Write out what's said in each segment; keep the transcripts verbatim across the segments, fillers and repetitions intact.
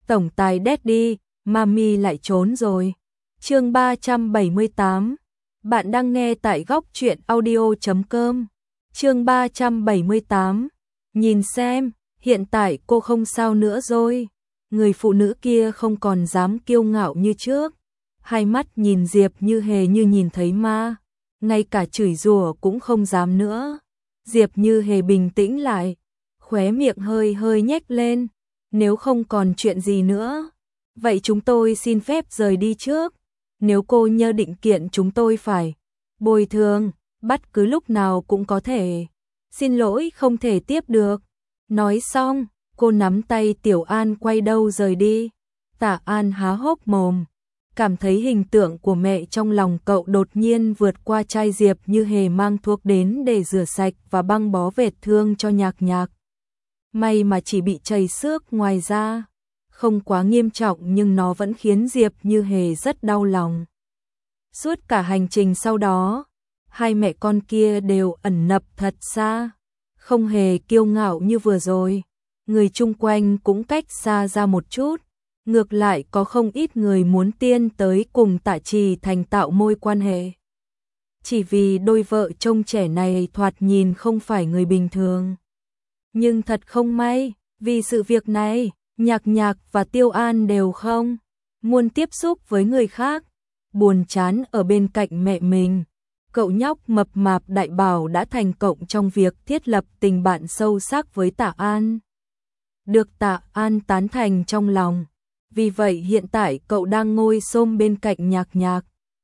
Tổng tài Daddy, Mami lại trốn rồi. Chương ba trăm bảy mươi tám. Bạn đang nghe tại góc truyện audio chấm com. Chương ba trăm bảy mươi tám. Nhìn xem, hiện tại cô không sao nữa rồi. Người phụ nữ kia không còn dám kiêu ngạo như trước. Hai mắt nhìn Diệp Như Hề như nhìn thấy ma, ngay cả chửi rủa cũng không dám nữa. Diệp Như Hề bình tĩnh lại, khóe miệng hơi hơi nhếch lên. Nếu không còn chuyện gì nữa, vậy chúng tôi xin phép rời đi trước. Nếu cô nhớ định kiện chúng tôi phải bồi thường, bất cứ lúc nào cũng có thể. Xin lỗi không thể tiếp được. Nói xong, cô nắm tay Tiểu An quay đầu rời đi. Tạ An há hốc mồm, cảm thấy hình tượng của mẹ trong lòng cậu đột nhiên vượt qua chai Diệp Như Hề mang thuốc đến để rửa sạch và băng bó vết thương cho Nhạc Nhạc. May mà chỉ bị chảy xước, ngoài ra không quá nghiêm trọng, nhưng nó vẫn khiến Diệp Như Hề rất đau lòng. Suốt cả hành trình sau đó, hai mẹ con kia đều ẩn nấp thật xa, không hề kiêu ngạo như vừa rồi. Người chung quanh cũng cách xa ra một chút. Ngược lại có không ít người muốn tiến tới cùng Tạ Trì Thành tạo mối quan hệ. Chỉ vì đôi vợ chồng trẻ này thoạt nhìn không phải người bình thường. Nhưng thật không may, vì sự việc này, Nhạc Nhạc và Tiêu An đều không muốn tiếp xúc với người khác. Buồn chán ở bên cạnh mẹ mình, cậu nhóc mập mạp Đại Bảo đã thành công trong việc thiết lập tình bạn sâu sắc với Tạ An. Được Tạ An tán thành trong lòng. Vì vậy hiện tại cậu đang ngồi xổm bên cạnh Nhạc Nhạc.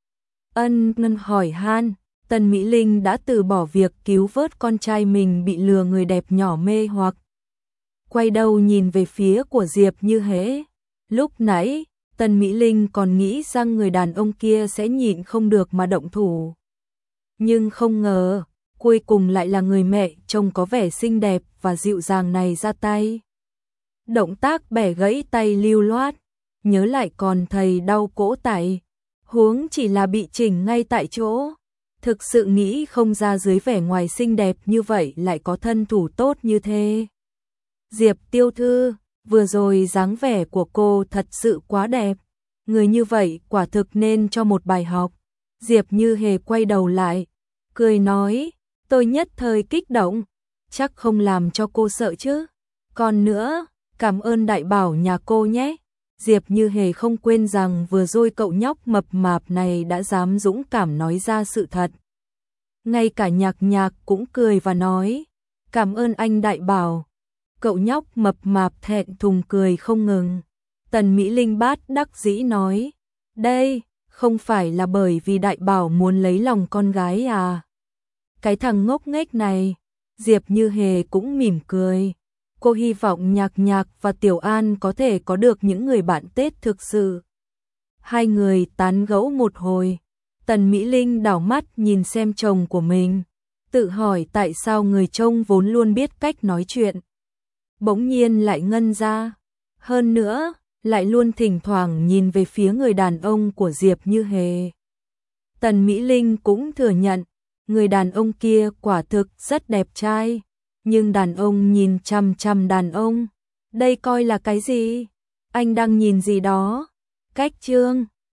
Ân ngân hỏi han, Tần Mỹ Linh đã từ bỏ việc cứu vớt con trai mình bị lừa người đẹp nhỏ mê hoặc. Quay đầu nhìn về phía của Diệp Như Hề. Lúc nãy, Tần Mỹ Linh còn nghĩ rằng người đàn ông kia sẽ nhịn không được mà động thủ. Nhưng không ngờ, cuối cùng lại là người mẹ trông có vẻ xinh đẹp và dịu dàng này ra tay. Động tác bẻ gãy tay lưu loát, nhớ lại còn thầy đau cổ tay, huống chỉ là bị chỉnh ngay tại chỗ. Thực sự nghĩ không ra dưới vẻ ngoài xinh đẹp như vậy lại có thân thủ tốt như thế. Diệp Tiêu Thư, vừa rồi dáng vẻ của cô thật sự quá đẹp. Người như vậy quả thực nên cho một bài học. Diệp Như Hề quay đầu lại, cười nói, tôi nhất thời kích động, chắc không làm cho cô sợ chứ. Còn nữa, cảm ơn Đại Bảo nhà cô nhé. Diệp Như Hề không quên rằng vừa rồi cậu nhóc mập mạp này đã dám dũng cảm nói ra sự thật. Ngay cả Nhạc Nhạc cũng cười và nói, cảm ơn anh Đại Bảo. Cậu nhóc mập mạp thẹn thùng cười không ngừng. Tần Mỹ Linh bát đắc dĩ nói, đây, không phải là bởi vì Đại Bảo muốn lấy lòng con gái à? Cái thằng ngốc nghếch này. Diệp Như Hề cũng mỉm cười. Cô hy vọng Nhạc Nhạc và Tiểu An có thể có được những người bạn Tết thực sự. Hai người tán gẫu một hồi. Tần Mỹ Linh đảo mắt nhìn xem chồng của mình, tự hỏi tại sao người chồng vốn luôn biết cách nói chuyện bỗng nhiên lại ngân ra. Hơn nữa, lại luôn thỉnh thoảng nhìn về phía người đàn ông của Diệp Như Hề. Tần Mỹ Linh cũng thừa nhận, người đàn ông kia quả thực rất đẹp trai. Nhưng đàn ông nhìn chằm chằm đàn ông, đây coi là cái gì? Anh đang nhìn gì đó? Cách chương